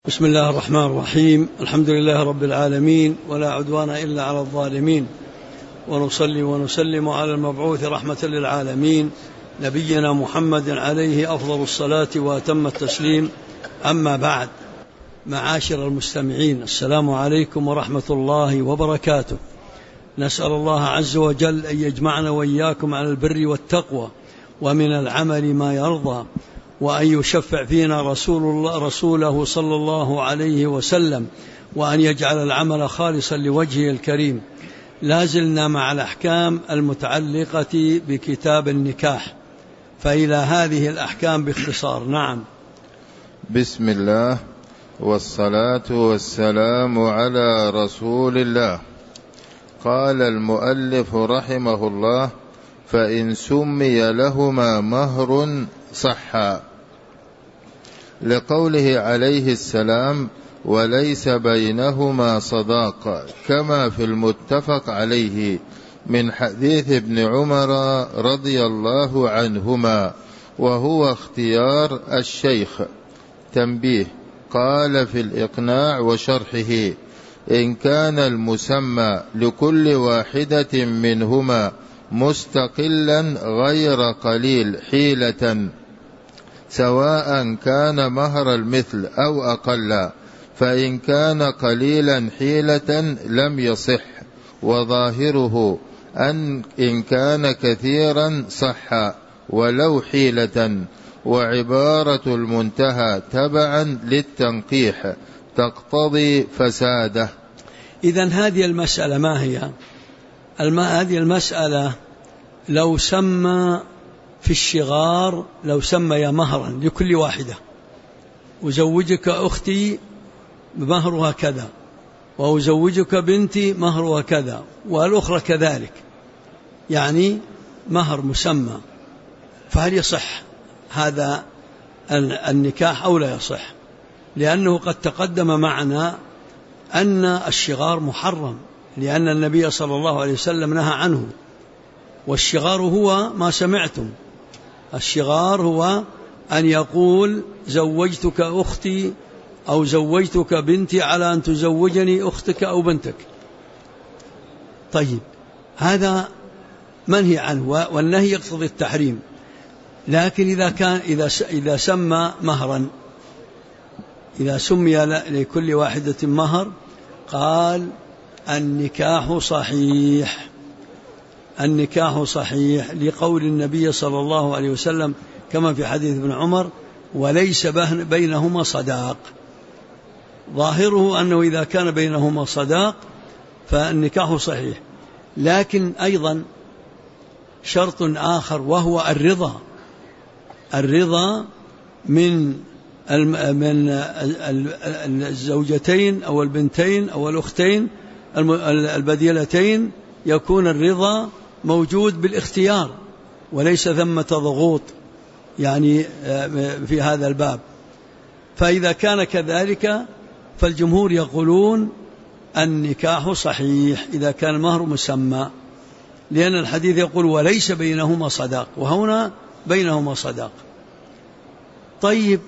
بسم الله الرحمن الرحيم. الحمد لله رب العالمين، ولا عدوان إلا على الظالمين، ونصلي ونسلم على المبعوث رحمة للعالمين نبينا محمد عليه أفضل الصلاة وأتم التسليم. أما بعد، معاشر المستمعين، السلام عليكم ورحمة الله وبركاته. نسأل الله عز وجل أن يجمعنا وإياكم على البر والتقوى ومن العمل ما يرضى، وأن يشفع فينا رسوله صلى الله عليه وسلم، وأن يجعل العمل خالصا لوجهه الكريم. لازلنا مع الأحكام المتعلقة بكتاب النكاح، فإلى هذه الأحكام باختصار. نعم. بسم الله والصلاة والسلام على رسول الله. قال المؤلف رحمه الله: فإن سمي لهما مهر صحا، لقوله عليه السلام: وليس بينهما صداق، كما في المتفق عليه من حديث ابن عمر رضي الله عنهما، وهو اختيار الشيخ. تنبيه: قال في الإقناع وشرحه: إن كان المسمى لكل واحدة منهما مستقلا غير قليل حيلة، سواء كان مهر المثل أو أقل، فإن كان قليلا حيلة لم يصح، وظاهره أن إن كان كثيرا صح ولو حيلة، وعبارة المنتهى تبعا للتنقيح تقتضي فساده. إذن هذه المسألة ما هي؟ هذه المسألة لو سمى في الشغار، لو سمي مهرا لكل واحدة: أزوجك أختي مهرها كذا، وأزوجك بنتي مهرها كذا، والأخرى كذلك، يعني مهر مسمى، فهل يصح هذا النكاح أو لا يصح؟ لأنه قد تقدم معنا أن الشغار محرم، لأن النبي صلى الله عليه وسلم نهى عنه. والشغار هو ما سمعتم، الشغار هو أن يقول: زوجتك أختي أو زوجتك بنتي على أن تزوجني أختك أو بنتك. طيب، هذا منهي عنه، والنهي يقتضي التحريم. لكن إذا سمى مهرا، إذا سمي لكل واحدة مهر، قال: النكاح صحيح، النكاح صحيح، لقول النبي صلى الله عليه وسلم كما في حديث ابن عمر: وليس بينهما صداق. ظاهره أنه إذا كان بينهما صداق فالنكاح صحيح. لكن أيضا شرط آخر، وهو الرضا من الزوجتين أو البنتين أو الأختين البديلتين، يكون الرضا موجود بالاختيار، وليس ثمة ضغوط يعني في هذا الباب. فإذا كان كذلك فالجمهور يقولون النكاح صحيح إذا كان المهر مسمى، لأن الحديث يقول: وليس بينهما صداق، وهنا بينهما صداق. طيب،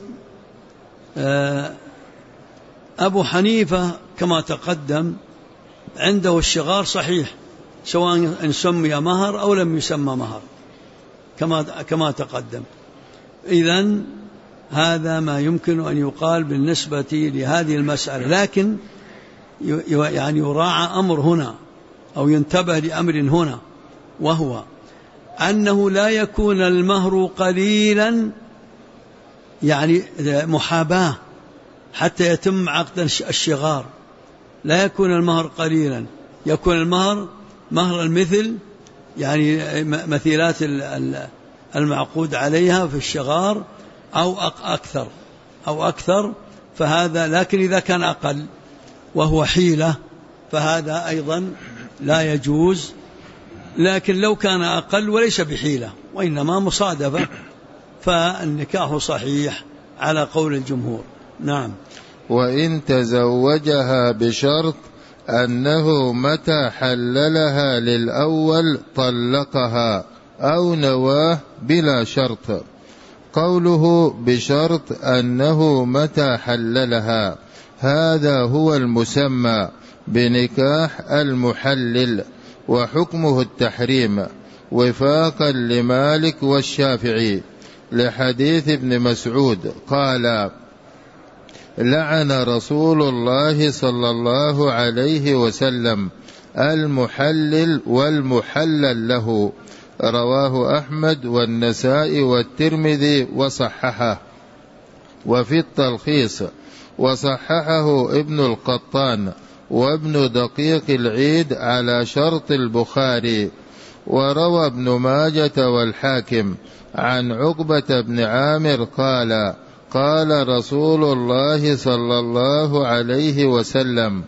أبو حنيفة كما تقدم عنده الشغار صحيح، سواء إن سمي مهر أو لم يسمى مهر، كما تقدم. إذن هذا ما يمكن أن يقال بالنسبة لهذه المسألة. لكن يعني يراعى أمر هنا، أو ينتبه لأمر هنا، وهو أنه لا يكون المهر قليلا، يعني محاباة حتى يتم عقد الشغار. لا يكون المهر قليلا، يكون المهر مهر المثل، يعني مثيلات المعقود عليها في الشغار، أو أكثر، فهذا. لكن إذا كان أقل وهو حيلة فهذا أيضا لا يجوز. لكن لو كان أقل وليس بحيلة وإنما مصادفة، فالنكاح صحيح على قول الجمهور. نعم. وإن تزوجها بشرط أنه متى حللها للأول طلقها، أو نواه بلا شرط. قوله بشرط أنه متى حللها، هذا هو المسمى بنكاح المحلل، وحكمه التحريم وفاقا لمالك والشافعي، لحديث ابن مسعود قال: لعن رسول الله صلى الله عليه وسلم المحلل والمحلل له. رواه أحمد والنسائي والترمذي وصححه. وفي التلخيص وصححه ابن القطان وابن دقيق العيد على شرط البخاري. وروى ابن ماجة والحاكم عن عقبة بن عامر قال: قال رسول الله صلى الله عليه وسلم: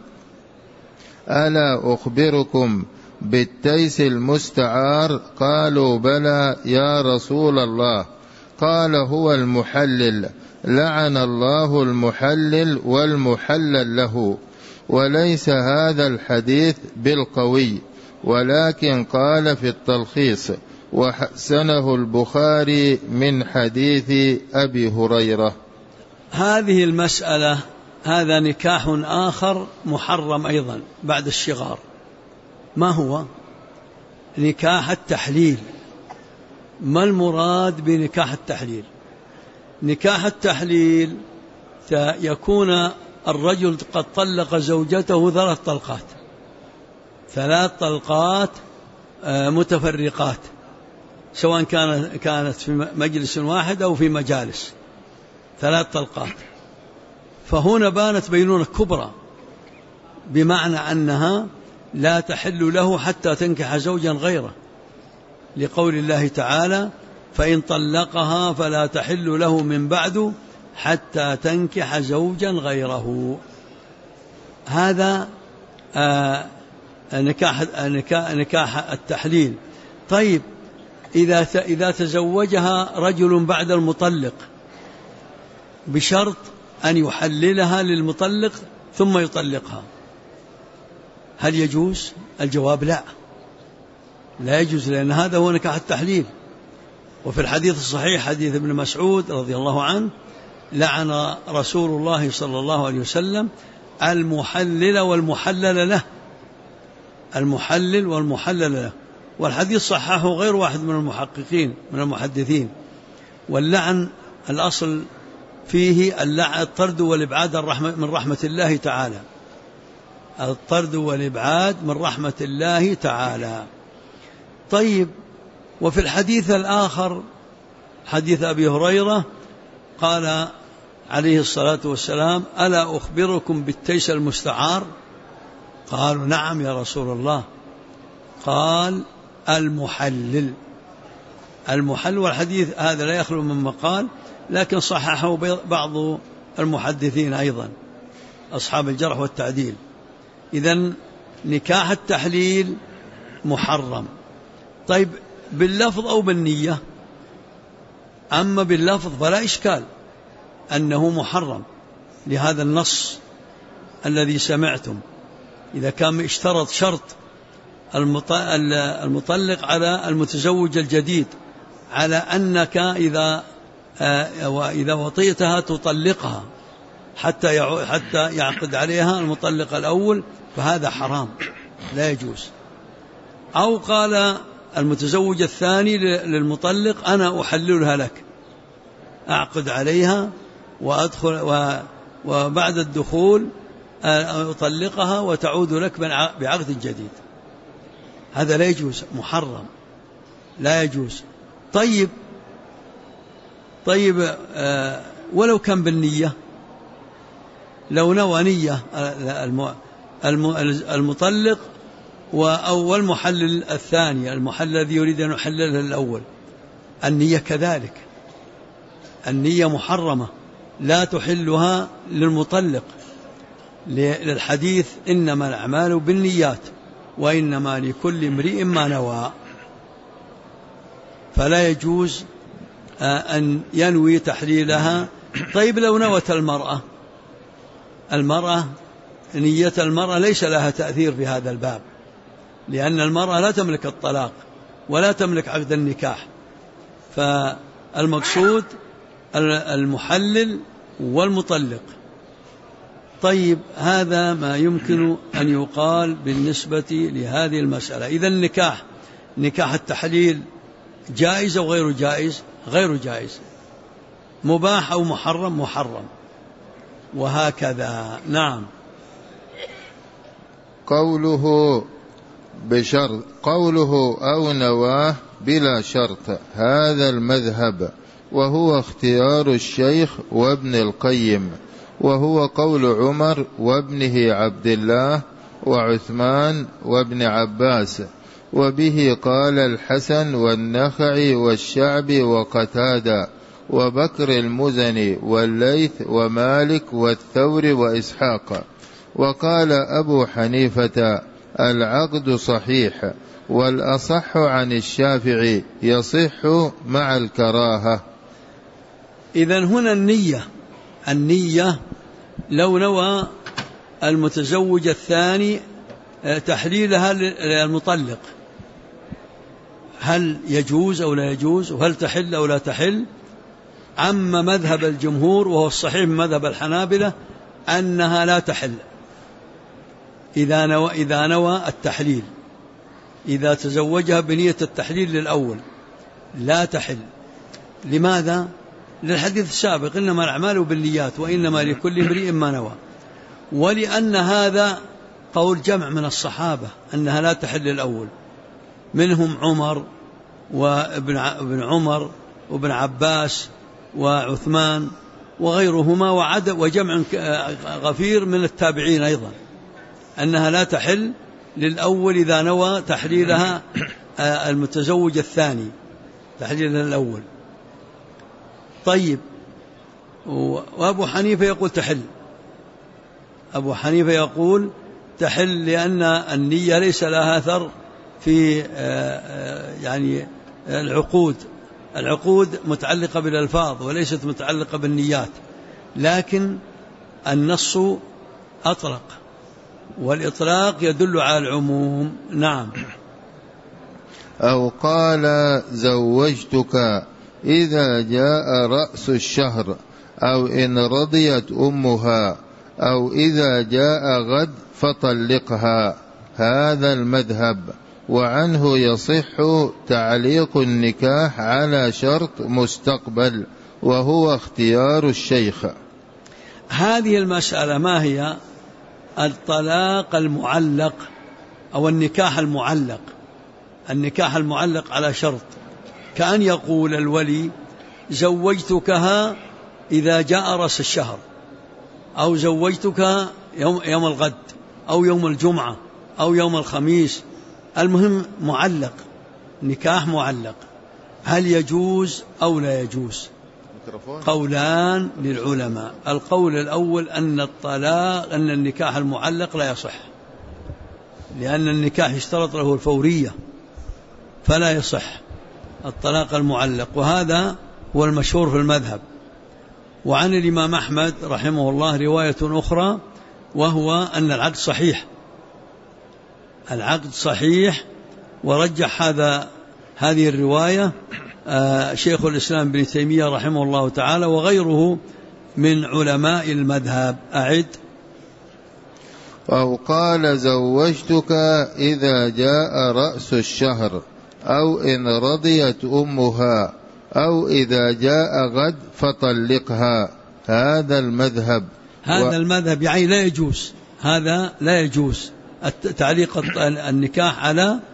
ألا أخبركم بالتيس المستعار؟ قالوا: بلى يا رسول الله. قال: هو المحلل، لعن الله المحلل والمحلل له. وليس هذا الحديث بالقوي، ولكن قال في التلخيص: وحسنه البخاري من حديث أبي هريرة. هذه المسألة، هذا نكاح آخر محرم أيضا بعد الشغار. ما هو؟ نكاح التحليل. ما المراد بنكاح التحليل؟ نكاح التحليل يكون الرجل قد طلق زوجته 3 طلقات، 3 طلقات متفرقات، سواء كانت في مجلس واحد أو في مجالس، 3 طلقات. فهنا بانت بينونة كبرى، بمعنى أنها لا تحل له حتى تنكح زوجا غيره، لقول الله تعالى: فإن طلقها فلا تحل له من بعد حتى تنكح زوجا غيره. هذا نكاح التحليل. طيب، إذا تزوجها رجل بعد المطلق بشرط أن يحللها للمطلق ثم يطلقها، هل يجوز؟ الجواب لا، لا يجوز، لأن هذا هو نكاح التحليل. وفي الحديث الصحيح حديث ابن مسعود رضي الله عنه: لعن رسول الله صلى الله عليه وسلم المحلل والمحلل له، المحلل والمحلل له. والحديث صححه غير واحد من المحققين من المحدثين. واللعن الأصل فيه الطرد والإبعاد من رحمة الله تعالى، الطرد والإبعاد من رحمة الله تعالى. طيب، وفي الحديث الآخر حديث أبي هريرة قال عليه الصلاة والسلام: ألا أخبركم بالتيس المستعار؟ قالوا: نعم يا رسول الله. قال: المحلل. المحلل. والحديث هذا لا يخلو من مقال، لكن صححه بعض المحدثين أيضا، أصحاب الجرح والتعديل. إذن نكاح التحليل محرم. طيب، باللفظ أو بالنية؟ أما باللفظ فلا إشكال أنه محرم لهذا النص الذي سمعتم. إذا كان اشترط شرط المطلق على المتزوج الجديد على أنك إذا وطئتها تطلقها حتى يعقد عليها المطلق الأول، فهذا حرام لا يجوز. أو قال المتزوج الثاني للمطلق: أنا أحللها لك، أعقد عليها وأدخل وبعد الدخول أطلقها وتعود لك بعقد جديد. هذا لا يجوز، محرم لا يجوز. طيب ولو كان بالنية، لو نوى نية المطلق أو المحلل الثاني، المحلل الذي يريد أن يحللها الأول، النية كذلك، النية محرمة لا تحلها للمطلق، للحديث: إنما الأعمال بالنيات وإنما لكل امرئ ما نوى. فلا يجوز أن ينوي تحليلها. طيب، لو نوت المرأة نية المرأة ليس لها تأثير في هذا الباب، لأن المرأة لا تملك الطلاق ولا تملك عقد النكاح، فالمقصود المحلل والمطلق. طيب هذا ما يمكن أن يقال بالنسبة لهذه المسألة. إذا نكاح التحليل جائز أو غير جائز؟ غير جائز. مباح أو محرم؟ محرم. وهكذا. نعم. قوله بشرط، قوله أو نواه بلا شرط، هذا المذهب، وهو اختيار الشيخ وابن القيم، وهو قول عمر وابنه عبد الله وعثمان وابن عباس، وبه قال الحسن والنخعي والشعبي وقتادة وبكر المزني والليث ومالك والثور وإسحاق. وقال أبو حنيفة العقد صحيح، والأصح عن الشافعي يصح مع الكراهة. إذن هنا النية لو نوى المتزوج الثاني تحليلها للمطلق، هل يجوز أو لا يجوز؟ وهل تحل أو لا تحل؟ أما مذهب الجمهور وهو الصحيح من مذهب الحنابلة أنها لا تحل إذا نوى التحليل، إذا تزوجها بنية التحليل للأول لا تحل. لماذا؟ للحديث السابق إنما الأعمال بالنيات وإنما لكل امرئ ما نوى، ولأن هذا قول جمع من الصحابة أنها لا تحل الأول، منهم عمر وابن عمر وابن عباس وعثمان وغيرهما وجمع غفير من التابعين أيضا، أنها لا تحل للأول إذا نوى تحليلها المتزوج الثاني تحليلها الأول. طيب، وأبو حنيفة يقول تحل، أبو حنيفة يقول تحل لأن النية ليس لها أثر في يعني العقود متعلقة بالألفاظ وليست متعلقة بالنيات، لكن النص أطلق والإطلاق يدل على العموم. نعم. أو قال زوجتك إذا جاء رأس الشهر، أو إن رضيت أمها، أو إذا جاء غد فطلقها، هذا المذهب، وعنه يصح تعليق النكاح على شرط مستقبل، وهو اختيار الشيخ. هذه المسألة ما هي؟ الطلاق المعلق أو النكاح المعلق. النكاح المعلق على شرط، كأن يقول الولي زوجتكها إذا جاء رأس الشهر، أو زوجتك يوم الغد أو يوم الجمعة أو يوم الخميس، المهم معلق، نكاح معلق. هل يجوز أو لا يجوز؟ قولان للعلماء. القول الأول أن النكاح المعلق لا يصح، لأن النكاح يشترط له الفورية فلا يصح الطلاق المعلق، وهذا هو المشهور في المذهب. وعن الإمام أحمد رحمه الله رواية أخرى، وهو أن العقد صحيح، العقد صحيح، ورجح هذه الرواية شيخ الإسلام ابن تيمية رحمه الله تعالى وغيره من علماء المذهب. أعد. أو قال زوجتك إذا جاء رأس الشهر، أو إن رضيت أمها، أو إذا جاء غد فطلقها، هذا المذهب. هذا المذهب يعني لا يجوز، هذا لا يجوز تعليق النكاح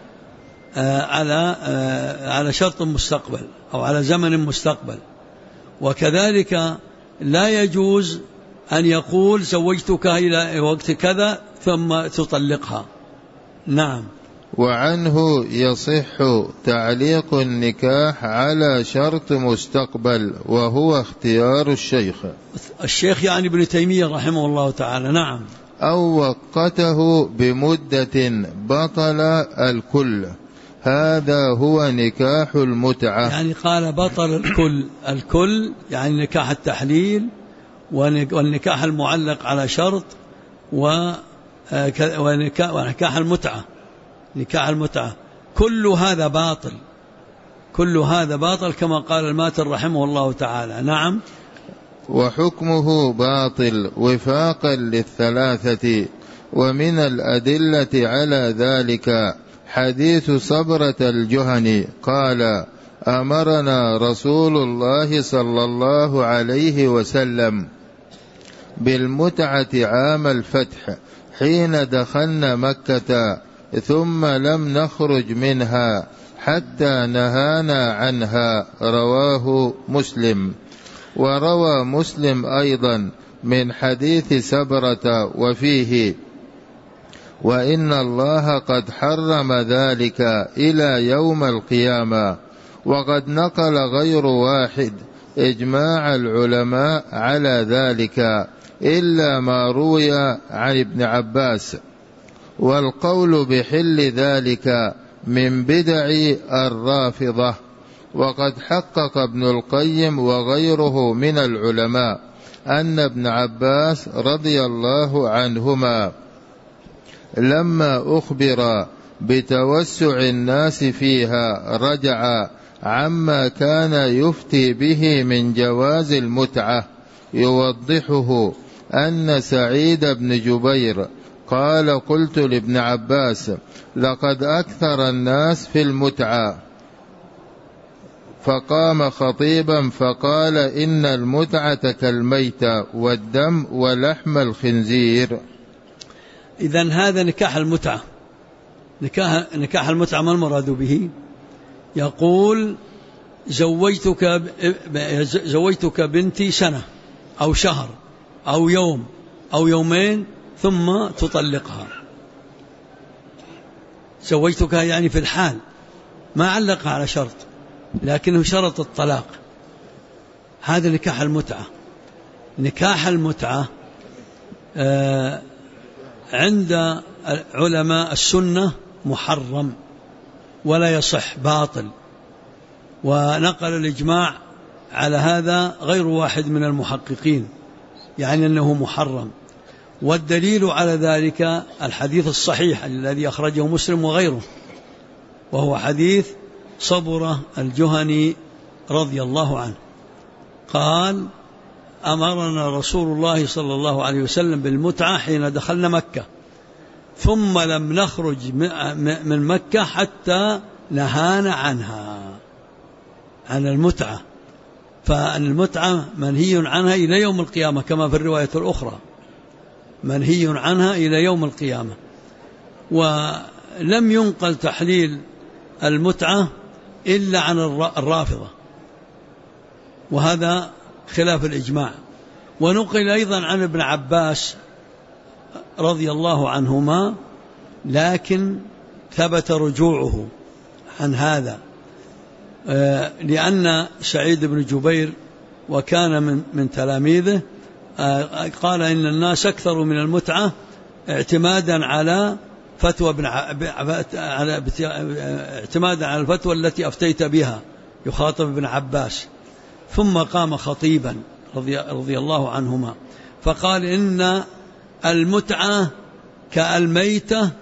على شرط مستقبل أو على زمن مستقبل. وكذلك لا يجوز أن يقول زوجتك إلى وقت كذا ثم تطلقها. نعم. وعنه يصح تعليق النكاح على شرط مستقبل، وهو اختيار الشيخ يعني ابن تيمية رحمه الله تعالى. نعم. أو وقته بمدة بطل الكل، هذا هو نكاح المتعة. يعني قال بطل الكل يعني نكاح التحليل والنكاح المعلق على شرط ونكاح المتعة، نكاح المتعة، كل هذا باطل، كل هذا باطل كما قال الماتر رحمه الله تعالى. نعم. وحكمه باطل وفاقا للثلاثة. ومن الأدلة على ذلك حديث صبرة الجهني قال: أمرنا رسول الله صلى الله عليه وسلم بالمتعة عام الفتح حين دخلنا مكة، ثم لم نخرج منها حتى نهانا عنها. رواه مسلم. وروى مسلم أيضا من حديث سبرة وفيه: وإن الله قد حرم ذلك إلى يوم القيامة. وقد نقل غير واحد إجماع العلماء على ذلك إلا ما روي عن ابن عباس. والقول بحل ذلك من بدع الرافضة. وقد حقق ابن القيم وغيره من العلماء أن ابن عباس رضي الله عنهما لما أخبر بتوسع الناس فيها رجع عما كان يفتي به من جواز المتعة، يوضحه أن سعيد بن جبير قال: قلت لابن عباس: لقد أكثر الناس في المتعة. فقام خطيبا فقال: إن المتعة كالميتة والدم ولحم الخنزير. إذن هذا نكاح المتعة. نكاح المتعة ما المراد به؟ يقول: زوجتك بنتي سنة أو شهر أو يوم أو يومين ثم تطلقها. زوجتك يعني في الحال، ما علقها على شرط، لكنه شرط الطلاق. هذا نكاح المتعة. نكاح المتعة عند علماء السنة محرم ولا يصح، باطل. ونقل الإجماع على هذا غير واحد من المحققين، يعني أنه محرم. والدليل على ذلك الحديث الصحيح الذي أخرجه مسلم وغيره، وهو حديث صبرة الجهني رضي الله عنه قال: أمرنا رسول الله صلى الله عليه وسلم بالمتعة حين دخلنا مكة، ثم لم نخرج من مكة حتى نهانا عنها، عن المتعة. فأن المتعة منهي عنها إلى يوم القيامة كما في الرواية الأخرى، منهي عنها إلى يوم القيامة. ولم ينقل تحليل المتعة إلا عن الرافضة، وهذا خلاف الإجماع. ونقل أيضا عن ابن عباس رضي الله عنهما، لكن ثبت رجوعه عن هذا، لأن سعيد بن جبير وكان من تلاميذه قال: إن الناس أكثر من المتعة اعتمادا على اعتمادا على الفتوى التي أفتيت بها، يخاطب ابن عباس. ثم قام خطيبا رضي الله عنهما فقال: إن المتعة كالميتة،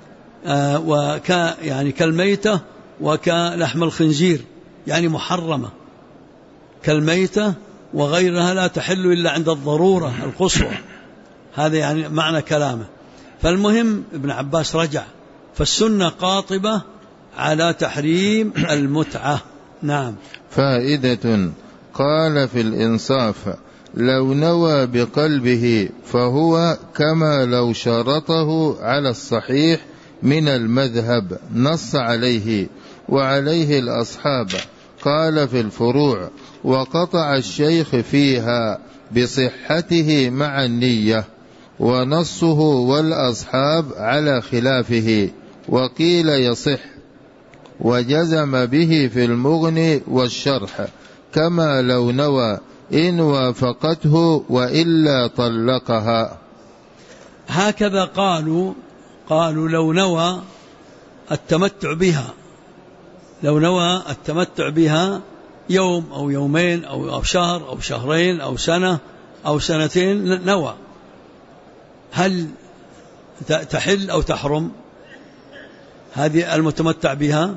يعني كالميتة وكلحم الخنزير، يعني محرمة كالميتة، وغيرها لا تحل إلا عند الضرورة القصوى. هذا يعني معنى كلامه. فالمهم ابن عباس رجع، فالسنة قاطبة على تحريم المتعة. نعم. فائدة: قال في الإنصاف: لو نوى بقلبه فهو كما لو شرطه على الصحيح من المذهب، نص عليه وعليه الأصحاب. قال في الفروع: وقطع الشيخ فيها بصحته مع النية، ونصه والأصحاب على خلافه، وقيل يصح، وجزم به في المغني والشرح، كما لو نوى إن وافقته وإلا طلقها. هكذا قالوا لو نوى التمتع بها، لو نوى التمتع بها يوم أو يومين أو شهر أو شهرين أو سنة أو سنتين، نوى، هل تحل أو تحرم هذه المتمتع بها؟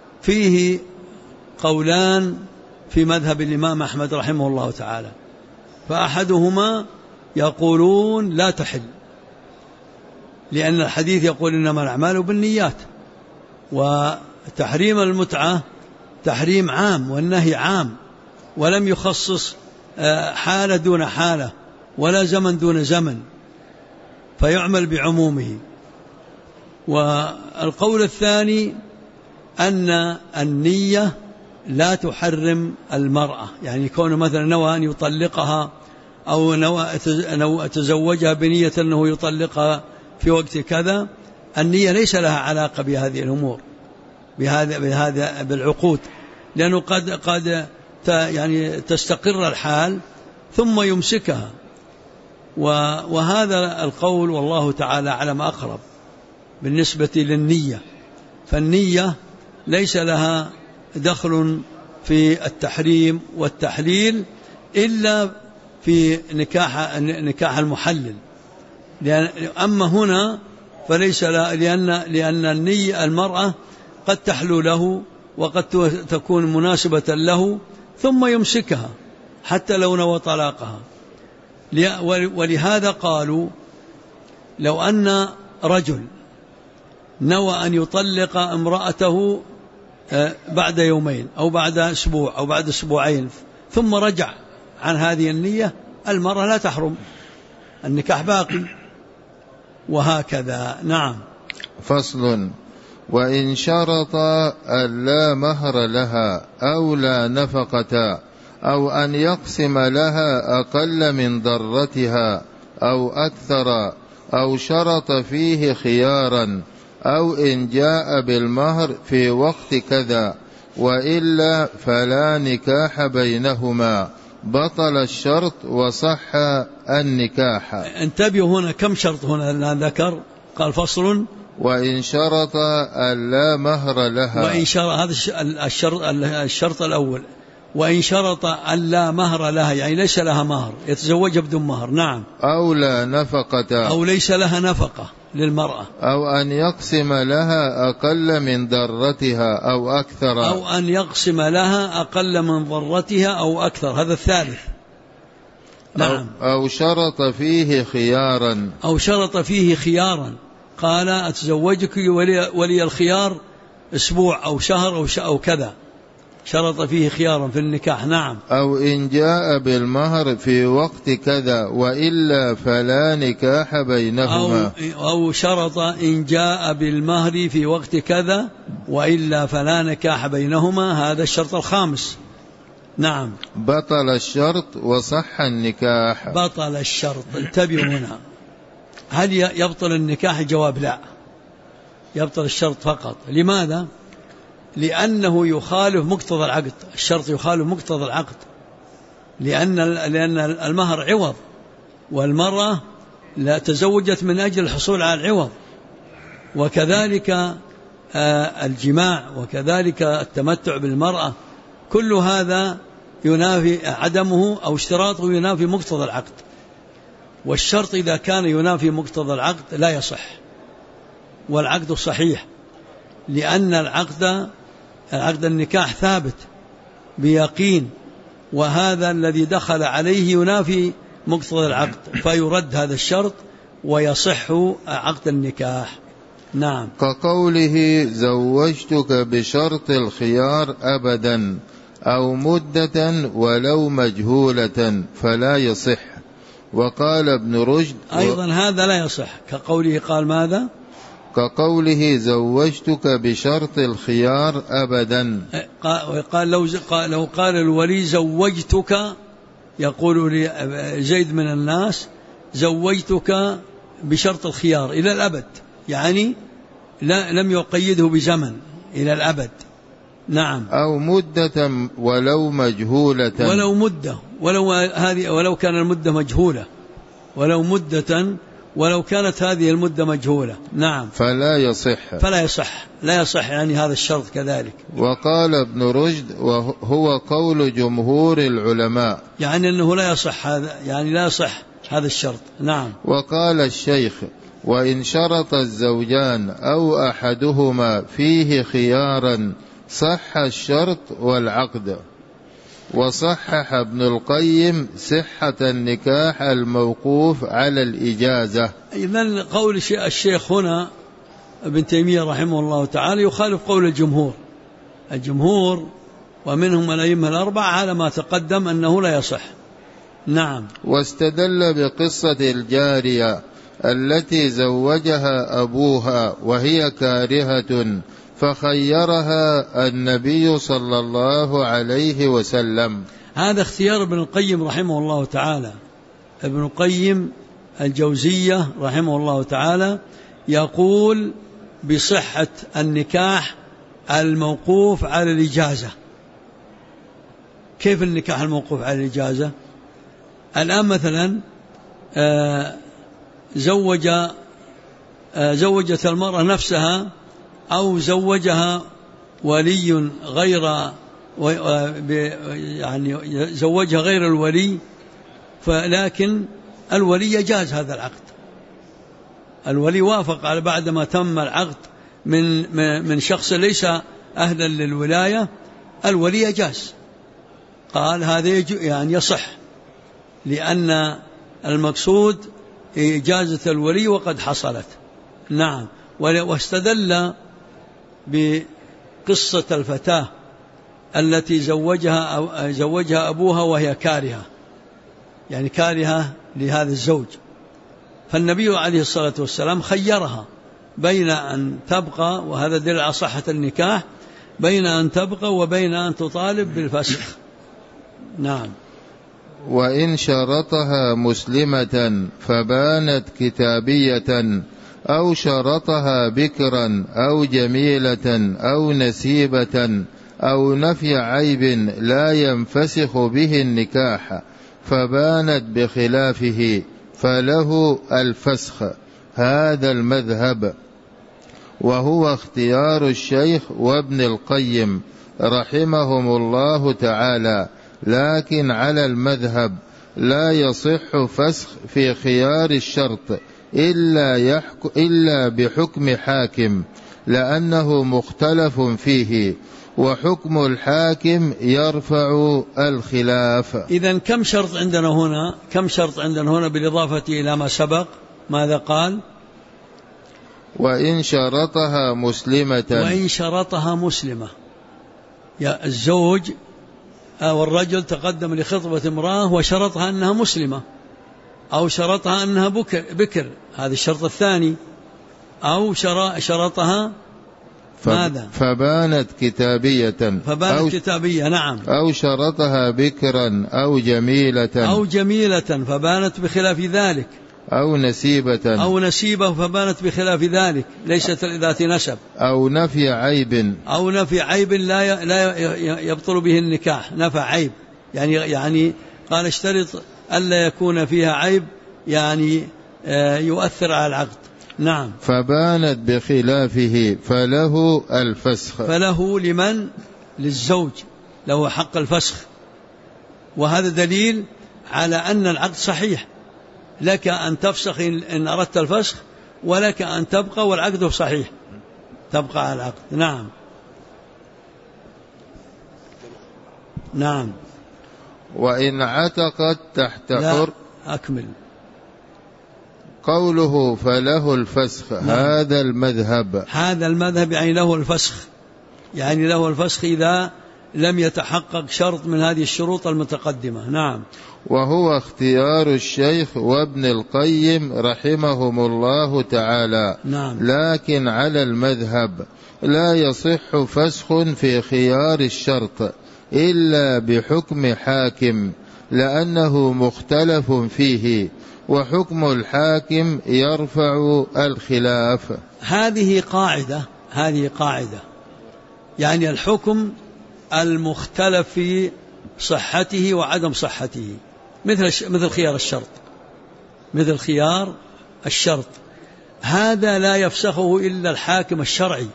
فيه قولان في مذهب الإمام أحمد رحمه الله تعالى. فأحدهما يقولون لا تحل، لأن الحديث يقول إنما الأعمال بالنيات، وتحريم المتعة تحريم عام والنهي عام، ولم يخصص حالة دون حالة ولا زمن دون زمن، فيعمل بعمومه. والقول الثاني أن النية لا تحرم المرأة، يعني كونه مثلا نوى أن يطلقها أو نوى تزوجها بنية أنه يطلقها في وقت كذا، النية ليس لها علاقة بهذه الأمور، بهذا بالعقود، لأنه قد يعني تستقر الحال ثم يمسكها. وهذا القول والله تعالى أعلم أقرب بالنسبة للنية، فالنية ليس لها دخل في التحريم والتحليل إلا في نكاح المحلل، أما هنا فليس لها، لأن النية المرأة قد تحلو له وقد تكون مناسبة له ثم يمسكها حتى لو نوى طلاقها. ولهذا قالوا لو أن رجل نوى أن يطلق امرأته بعد يومين أو بعد أسبوع أو بعد أسبوعين ثم رجع عن هذه النية، المرأة لا تحرم، النكاح باقي، وهكذا. نعم. فصل: وإن شرط أن لا مهر لها أو لا نفقة أو أن يقسم لها أقل من ضرتها أو أكثر أو شرط فيه خيارا أو إن جاء بالمهر في وقت كذا وإلا فلا نكاح بينهما بطل الشرط وصح النكاح. انتبهوا هنا كم شرط هنا ذكر، قال فصل: وإن شرط أن لا مهر لها. وإن شرط، هذا الشرط الأول، وإن شرط أن لا مهر لها يعني ليس لها مهر، يتزوجها بدون مهر. نعم. أو لا نفقة، أو ليس لها نفقة للمرأة، أو أن يقسم لها أقل من ضرتها أو أكثر، أو أن يقسم لها أقل من ضرتها أو أكثر، هذا الثالث. نعم. أو شرط فيه خيارا، أو شرط فيه خيارا، قال أتزوجك ولي الخيار أسبوع أو شهر أو كذا، شرط فيه خيارا في النكاح. نعم. أو إن جاء بالمهر في وقت كذا وإلا فلا نكاح بينهما، أو شرط إن جاء بالمهر في وقت كذا وإلا فلا نكاح بينهما، هذا الشرط الخامس. نعم. بطل الشرط وصح النكاح. بطل الشرط، انتبهوا هنا، هل يبطل النكاح؟ جواب لا، يبطل الشرط فقط. لماذا؟ لأنه يخالف مقتضى العقد، الشرط يخالف مقتضى العقد، لأن المهر عوض، والمرأة لا تزوجت من أجل الحصول على العوض، وكذلك الجماع، وكذلك التمتع بالمرأة، كل هذا ينافي عدمه أو اشتراطه ينافي مقتضى العقد، والشرط إذا كان ينافي مقتضى العقد لا يصح، والعقد صحيح، لأن العقد النكاح ثابت بيقين، وهذا الذي دخل عليه ينافي مقتضى العقد، فيرد هذا الشرط ويصح عقد النكاح. نعم. كقوله زوجتك بشرط الخيار أبدا أو مدة ولو مجهولة فلا يصح. وقال ابن رشد أيضا هذا لا يصح، كقوله قال ماذا؟ كقوله زوجتك بشرط الخيار أبدا. قال لو قال الولي زوجتك، يقول لزيد من الناس زوجتك بشرط الخيار إلى الأبد، يعني لم يقيده بزمن، إلى الأبد. نعم. أو مدة ولو مجهولة، ولو مدة، ولو كان المدة مجهولة، ولو مدة ولو كانت هذه المدة مجهولة. نعم. فلا يصح، لا يصح يعني هذا الشرط كذلك. وقال ابن رشد وهو قول جمهور العلماء، يعني أنه لا يصح هذا، يعني لا يصح هذا الشرط. نعم. وقال الشيخ وإن شرط الزوجان أو أحدهما فيه خيارا صح الشرط والعقد. وصحح ابن القيم صحة النكاح الموقوف على الإجازة. إذن قول الشيخ هنا ابن تيمية رحمه الله تعالى يخالف قول الجمهور ومنهم الأئمة الأربعة على ما تقدم أنه لا يصح. نعم. واستدل بقصة الجارية التي زوجها أبوها وهي كارهة فخيرها النبي صلى الله عليه وسلم. هذا اختيار ابن القيم رحمه الله تعالى. ابن القيم الجوزية رحمه الله تعالى يقول بصحة النكاح الموقوف على الإجازة. كيف النكاح الموقوف على الإجازة؟ الآن مثلا زوجت المرأة نفسها أو زوجها ولي غير يعني زوجها غير الولي، لكن الولي جاز هذا العقد. الولي وافق على بعدما تم العقد من شخص ليس أهلا للولاية، الولي جاز. قال هذا يعني يصح، لأن المقصود إجازة الولي وقد حصلت. نعم. واستدل بقصة الفتاة التي زوجها أبوها وهي كارهة، يعني كارهة لهذا الزوج، فالنبي عليه الصلاة والسلام خيرها بين أن تبقى، وهذا دليل على صحة النكاح، بين أن تبقى وبين أن تطالب بالفسخ. نعم. وإن شرطها مسلمة فبانت كتابية أو شرطها بكرا أو جميلة أو نسيبة أو نفي عيب لا ينفسخ به النكاح فبانت بخلافه فله الفسخ. هذا المذهب وهو اختيار الشيخ وابن القيم رحمهم الله تعالى، لكن على المذهب لا يصح فسخ في خيار الشرط إلا بحكم حاكم، لأنه مختلف فيه، وحكم الحاكم يرفع الخلاف. إذن كم شرط عندنا هنا بالإضافة إلى ما سبق؟ ماذا قال؟ وإن شرطها مسلمة. يا الزوج أو الرجل تقدم لخطبة امرأة وشرطها أنها مسلمة، أو شرطها أنها بكر، هذا الشرط الثاني، أو شرطها ماذا؟ فبانت كتابية. نعم. أو شرطها بكرا أو جميلة فبانت بخلاف ذلك، أو نسيبة فبانت بخلاف ذلك، ليست ذات نسب، أو نفي عيب لا يبطل به النكاح، نفى عيب، يعني قال اشترط ألا يكون فيها عيب يعني يؤثر على العقد. نعم. فبانت بخلافه فله الفسخ. فله لمن؟ للزوج، له حق الفسخ، وهذا دليل على أن العقد صحيح، لك أن تفسخ إن أردت الفسخ، ولك أن تبقى والعقد صحيح، تبقى على العقد. نعم. نعم. وإن عتقت تحت حر. أكمل. قوله فله الفسخ. نعم. هذا المذهب يعني له الفسخ إذا لم يتحقق شرط من هذه الشروط المتقدمة. نعم. وهو اختيار الشيخ وابن القيم رحمهم الله تعالى. نعم. لكن على المذهب لا يصح فسخ في خيار الشرط إلا بحكم حاكم، لأنه مختلف فيه، وحكم الحاكم يرفع الخلاف. هذه قاعدة يعني الحكم المختلف في صحته وعدم صحته، مثل خيار الشرط، هذا لا يفسخه إلا الحاكم الشرعي.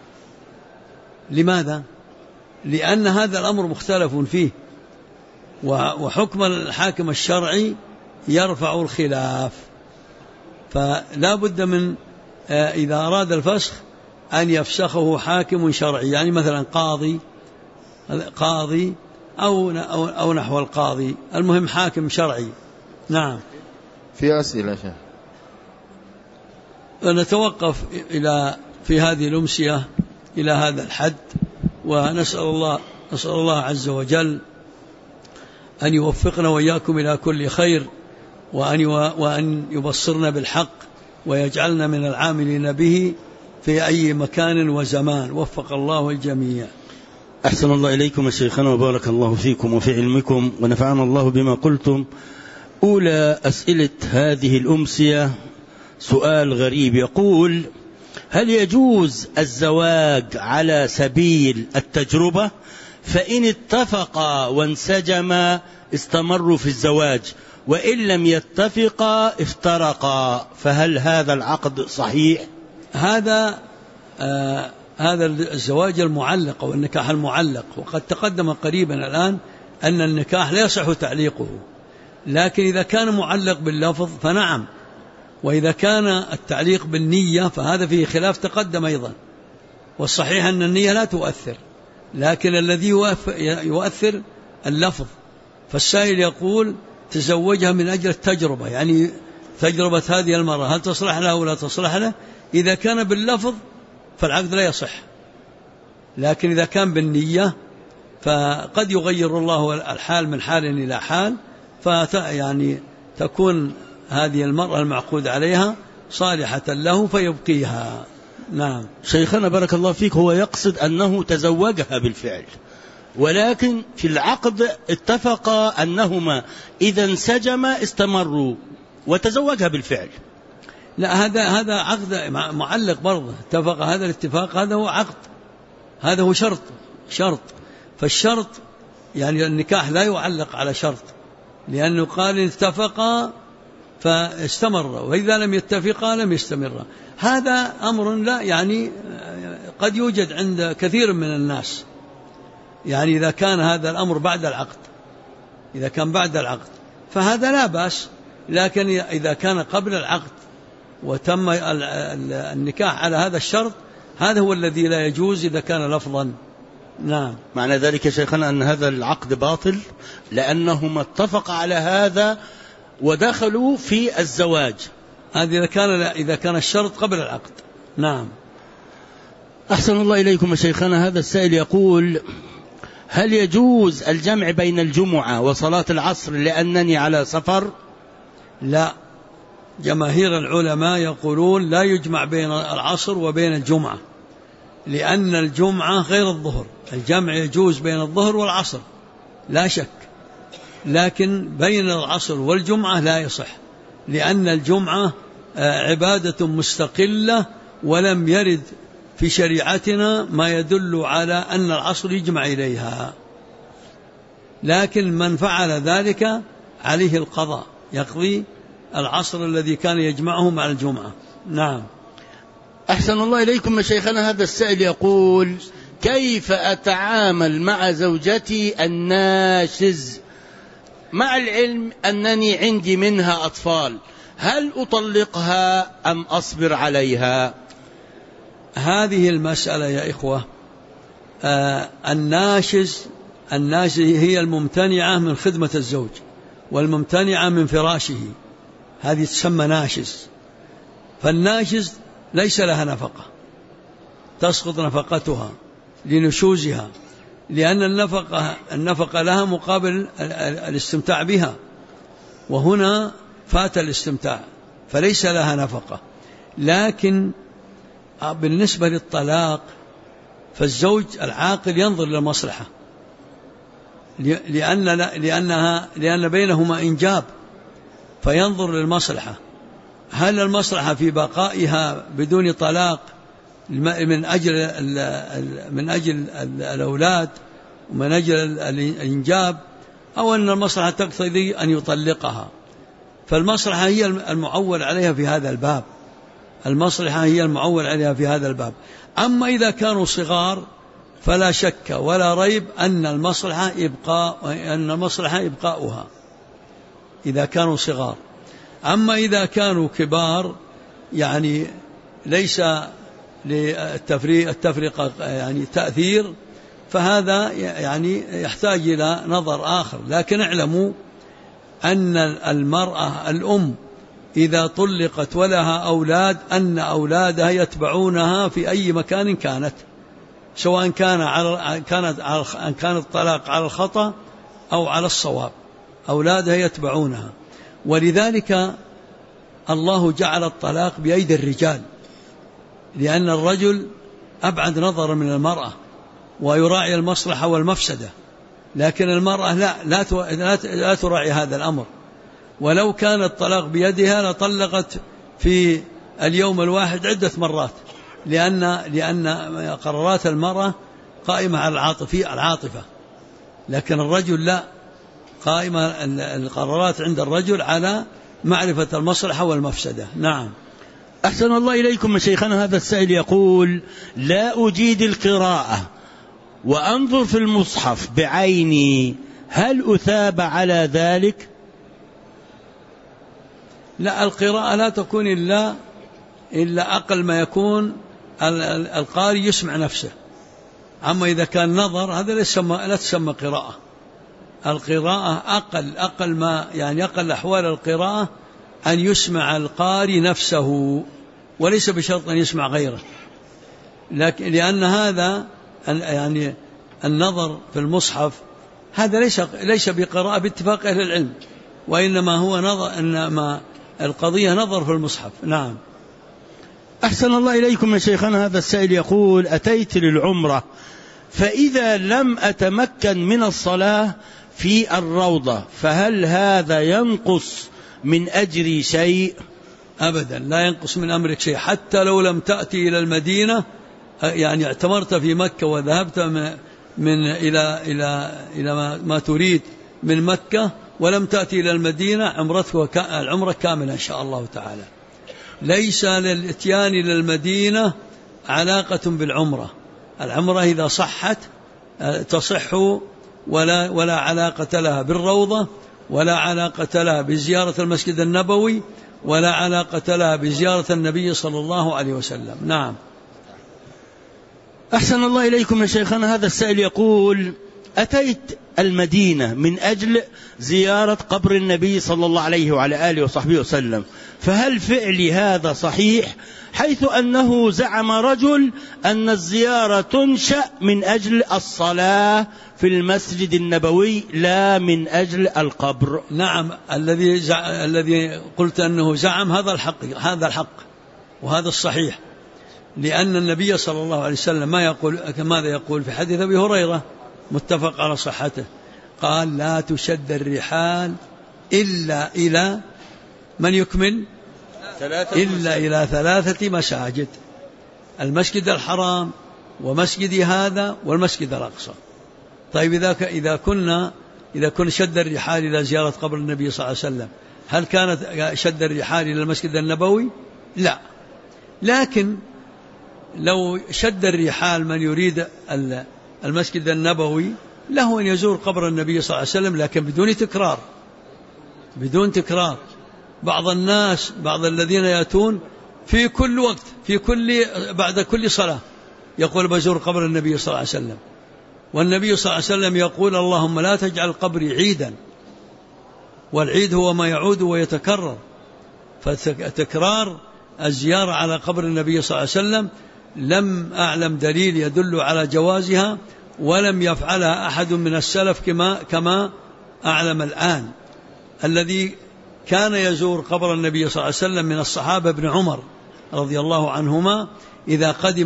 لماذا؟ لأن هذا الأمر مختلف فيه، وحكم الحاكم الشرعي يرفع الخلاف، فلا بد من إذا أراد الفسخ أن يفسخه حاكم شرعي، يعني مثلا قاضي أو نحو القاضي، المهم حاكم شرعي. نعم. في أسئلة شيخ؟ نتوقف في هذه الأمسية إلى هذا الحد، ونسأل الله عز وجل أن يوفقنا وإياكم إلى كل خير، وأن يبصرنا بالحق ويجعلنا من العاملين به في أي مكان وزمان. وفق الله الجميع. أحسن الله إليكم شيخنا وبارك الله فيكم وفي علمكم ونفعنا الله بما قلتم. أولى أسئلة هذه الأمسية سؤال غريب يقول: هل يجوز الزواج على سبيل التجربة؟ فإن اتفقا وانسجما استمروا في الزواج، وإن لم يتفقا افترقا، فهل هذا العقد صحيح؟ هذا الزواج المعلق أو النكاح المعلق، وقد تقدم قريبا الآن أن النكاح لا يصح تعليقه، لكن إذا كان معلق باللفظ فنعم، وإذا كان التعليق بالنية فهذا فيه خلاف تقدم أيضا، والصحيح أن النية لا تؤثر، لكن الذي يؤثر اللفظ. فالسائل يقول تزوجها من أجل التجربة، يعني تجربة هذه المرأة هل تصلح له ولا تصلح له. إذا كان باللفظ فالعقد لا يصح، لكن إذا كان بالنية فقد يغير الله الحال من حال إلى حال، يعني تكون هذه المرأة المعقود عليها صالحة له فيبقيها. نعم. شيخنا بارك الله فيك، هو يقصد أنه تزوجها بالفعل، ولكن في العقد اتفقا أنهما إذا انسجما استمروا وتزوجها بالفعل. لا، هذا عقد معلق برضه. اتفق هذا الاتفاق، هذا هو عقد، هذا هو شرط. فالشرط يعني النكاح لا يعلق على شرط، لأنه قال إن اتفقا فاستمر، وإذا لم يتفقا لم يستمر. هذا أمر لا يعني قد يوجد عند كثير من الناس، يعني إذا كان هذا الأمر بعد العقد، إذا كان بعد العقد فهذا لا بأس، لكن إذا كان قبل العقد وتم النكاح على هذا الشرط، هذا هو الذي لا يجوز إذا كان لفظا. نعم. معنى ذلك شيخنا أن هذا العقد باطل لأنهما اتفق على هذا ودخلوا في الزواج. هذا إذا كان الشرط قبل العقد. نعم. أحسن الله إليكم شيخنا. هذا السائل يقول: هل يجوز الجمع بين الجمعة وصلاة العصر لأنني على سفر؟ لا، جماهير العلماء يقولون لا يجمع بين العصر وبين الجمعة، لأن الجمعة غير الظهر. الجمع يجوز بين الظهر والعصر لا شك، لكن بين العصر والجمعة لا يصح، لأن الجمعة عبادة مستقلة، ولم يرد في شريعتنا ما يدل على أن العصر يجمع إليها. لكن من فعل ذلك عليه القضاء، يقضي العصر الذي كان يجمعه مع الجمعة. نعم. أحسن الله إليكم شيخنا. هذا السائل يقول: كيف أتعامل مع زوجتي الناشز مع العلم أنني عندي منها أطفال؟ هل أطلقها أم أصبر عليها؟ هذه المسألة يا إخوة، الناشز هي الممتنعة من خدمة الزوج والممتنعة من فراشه، هذه تسمى ناشز. فالناشز ليس لها نفقة، تسقط نفقتها لنشوزها، لأن النفقة لها مقابل الاستمتاع بها، وهنا فات الاستمتاع فليس لها نفقة. لكن بالنسبة للطلاق فالزوج العاقل ينظر للمصلحة، لأن بينهما إنجاب، فينظر للمصلحة. هل المصلحة في بقائها بدون طلاق من أجل الأولاد ومن أجل الإنجاب، أو أن المصلحة تقتضي أن يطلقها؟ فالمصلحة هي المعول عليها في هذا الباب، المصلحة هي المعول عليها في هذا الباب. أما إذا كانوا صغار فلا شك ولا ريب أن المصلحة إبقاؤها إذا كانوا صغار. أما إذا كانوا كبار يعني ليس للتفرقة يعني تأثير، فهذا يعني يحتاج إلى نظر آخر. لكن اعلموا أن المرأة الأم إذا طلقت ولها أولاد أن أولادها يتبعونها في أي مكان كانت، سواء كان الطلاق على الخطأ أو على الصواب، أولادها يتبعونها. ولذلك الله جعل الطلاق بأيدي الرجال، لأن الرجل أبعد نظر من المرأة ويراعي المصلحة والمفسدة، لكن المرأة لا تراعي هذا الأمر. ولو كان الطلاق بيدها لطلقت في اليوم الواحد عدة مرات، لأن قرارات المرأة قائمة على العاطفة، لكن الرجل لا، قائمة القرارات عند الرجل على معرفة المصلحة والمفسدة. نعم. أحسن الله إليكم شيخنا. هذا السائل يقول: لا أجيد القراءة وأنظر في المصحف بعيني، هل أثاب على ذلك؟ لا، القراءة لا تكون إلا أقل ما يكون القارئ يسمع نفسه. أما إذا كان نظر هذا لا تسمى قراءة. القراءة أقل ما يعني أقل أحوال القراءة أن يسمع القارئ نفسه، وليس بشرط أن يسمع غيره، لأن هذا يعني النظر في المصحف هذا ليس بقراءة باتفاق أهل العلم، وإنما هو إنما القضية نظر في المصحف. نعم. أحسن الله إليكم يا شيخنا. هذا السائل يقول: أتيت للعمرة فإذا لم أتمكن من الصلاة في الروضة، فهل هذا ينقص من أجري شيء؟ أبدا، لا ينقص من أمرك شيء، حتى لو لم تأتي إلى المدينة، يعني اعتمرت في مكة وذهبت إلى ما تريد من مكة ولم تأتي إلى المدينة، عمرتك العمرة كاملة إن شاء الله تعالى. ليس للإتيان إلى المدينة علاقة بالعمرة. العمرة إذا صحت تصح، ولا علاقة لها بالروضة، ولا علاقة لها بزيارة المسجد النبوي، ولا علاقة لها بزيارة النبي صلى الله عليه وسلم. نعم. أحسن الله إليكم يا شيخنا. هذا السائل يقول: أتيت المدينة من أجل زيارة قبر النبي صلى الله عليه وعلى آله وصحبه وسلم، فهل فعلي هذا صحيح، حيث أنه زعم رجل أن الزيارة تنشأ من أجل الصلاة في المسجد النبوي لا من أجل القبر؟ نعم، الذي قلت أنه زعم هذا الحق وهذا الصحيح، لأن النبي صلى الله عليه وسلم ماذا يقول في حديث أبي هريرة متفق على صحته؟ قال: لا تشد الرحال إلا إلى من يكمل إلا إلى 3 مساجد: المسجد الحرام ومسجد هذا والمسجد الأقصى. طيب إذا كنا شد الرحال إلى زيارة قبر النبي صلى الله عليه وسلم، هل كانت شد الرحال إلى المسجد النبوي؟ لا. لكن لو شد الرحال من يريد المسجد النبوي له أن يزور قبر النبي صلى الله عليه وسلم، لكن بدون تكرار. بعض الذين يأتون في كل وقت بعد كل صلاة يقول: بزور قبر النبي صلى الله عليه وسلم، والنبي صلى الله عليه وسلم يقول: اللهم لا تجعل قبري عيدا، والعيد هو ما يعود ويتكرر. فتكرار الزيارة على قبر النبي صلى الله عليه وسلم لم أعلم دليل يدل على جوازها، ولم يفعلها أحد من السلف كما أعلم الآن. الذي كان يزور قبر النبي صلى الله عليه وسلم من الصحابة ابن عمر رضي الله عنهما إذا قدم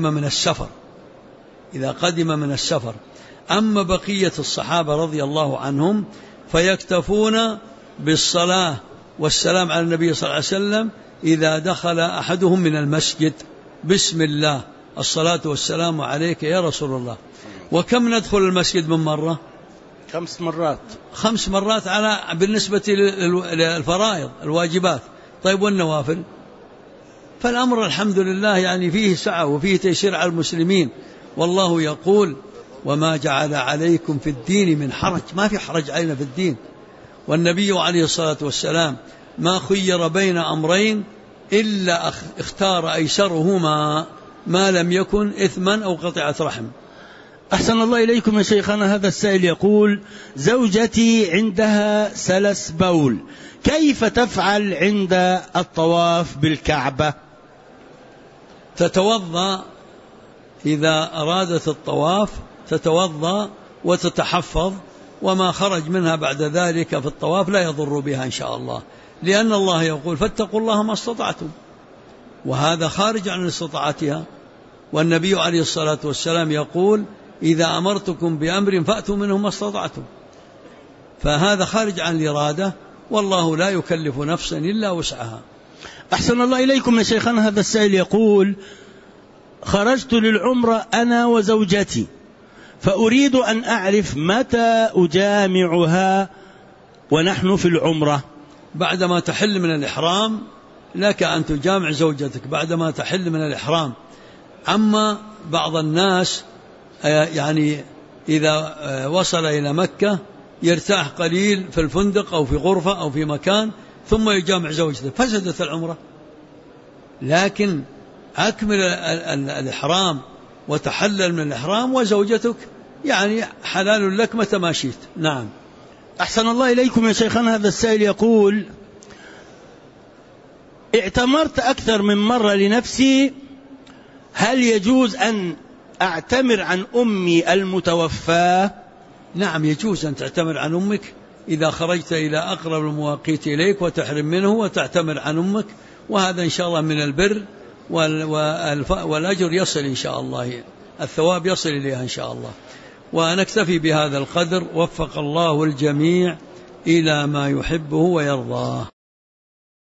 من السفر. أما بقية الصحابة رضي الله عنهم فيكتفون بالصلاة والسلام على النبي صلى الله عليه وسلم إذا دخل أحدهم من المسجد: بسم الله، الصلاة والسلام عليك يا رسول الله. وكم ندخل المسجد من مرة؟ 5 مرات بالنسبة للفرائض الواجبات. طيب والنوافل؟ فالأمر الحمد لله يعني فيه سعة وفيه تيسير على المسلمين. والله يقول: وما جعل عليكم في الدين من حرج. ما في حرج علينا في الدين. والنبي عليه الصلاة والسلام ما خير بين أمرين إلا اختار أيسرهما ما لم يكن إثما أو قطعة رحم. أحسن الله إليكم يا شيخنا. هذا السائل يقول: زوجتي عندها سلس بول، كيف تفعل عند الطواف بالكعبة؟ تتوضأ إذا أرادت الطواف، تتوضأ وتتحفظ، وما خرج منها بعد ذلك في الطواف لا يضر بها إن شاء الله، لأن الله يقول: فاتقوا الله ما استطعتم، وهذا خارج عن استطاعتها. والنبي عليه الصلاة والسلام يقول: إذا أمرتكم بأمر فأتوا منه ما استطعتم، فهذا خارج عن الإرادة، والله لا يكلف نفسا إلا وسعها. أحسن الله إليكم يا شيخنا. هذا السائل يقول: خرجت للعمرة أنا وزوجتي، فأريد أن أعرف متى أجامعها ونحن في العمرة. بعدما تحل من الإحرام لك أن تجامع زوجتك بعدما تحل من الإحرام. أما بعض الناس يعني إذا وصل إلى مكة يرتاح قليل في الفندق أو في غرفة أو في مكان ثم يجامع زوجته، فسدت العمرة. لكن أكمل الإحرام وتحلل من الإحرام، وزوجتك يعني حلال لك متى ما شئت. نعم. أحسن الله إليكم يا شيخنا. هذا السائل يقول: اعتمرت أكثر من مرة لنفسي، هل يجوز أن أعتمر عن أمي المتوفاة؟ نعم، يجوز أن تعتمر عن أمك إذا خرجت إلى أقرب المواقيت إليك وتحرم منه وتعتمر عن أمك، وهذا إن شاء الله من البر، والأجر يصل إن شاء الله، الثواب يصل إليها إن شاء الله. ونكتفي بهذا القدر، وفق الله الجميع إلى ما يحبه ويرضاه.